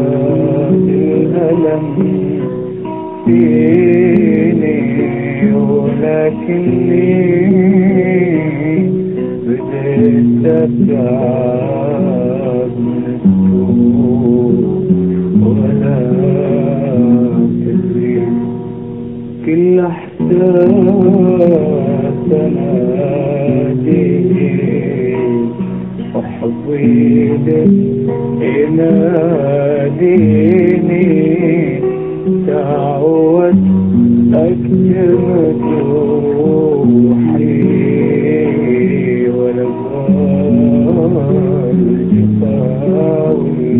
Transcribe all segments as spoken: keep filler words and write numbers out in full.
الألم فيني ولكني بديت أتعب من السوء ولا تدري كل احساس اناديه وحظي لك يناديني تعودت اكتم روحي ولا زال جفاء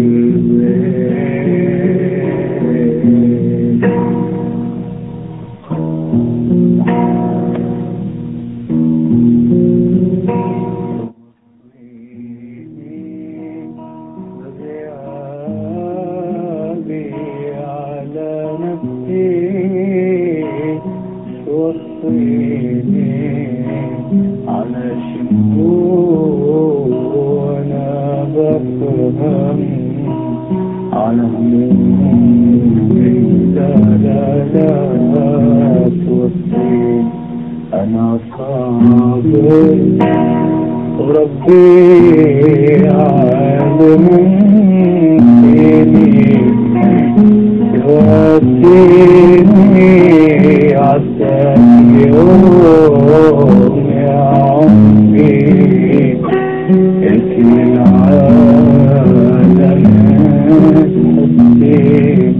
توصيني على شنو وانا بفهم على همومي لا لا لا توصيني انا صابر وربي عالم فيني يوديني عساك يوم يا عمري يكفي العالم حسين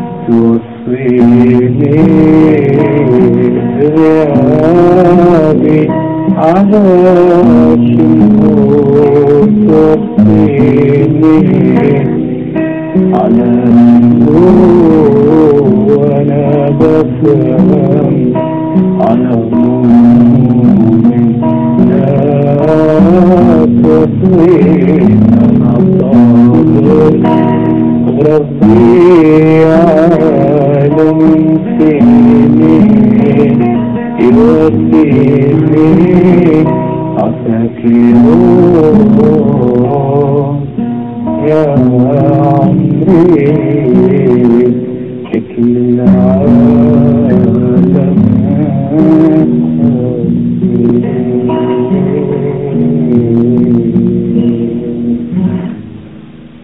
توصيني بغيابي على شنو توصيني على نور وانا بفهم على همومي لا تصوين انا صابر ربي عالم فيني يوديني عساك يوم يا عمري كل العالم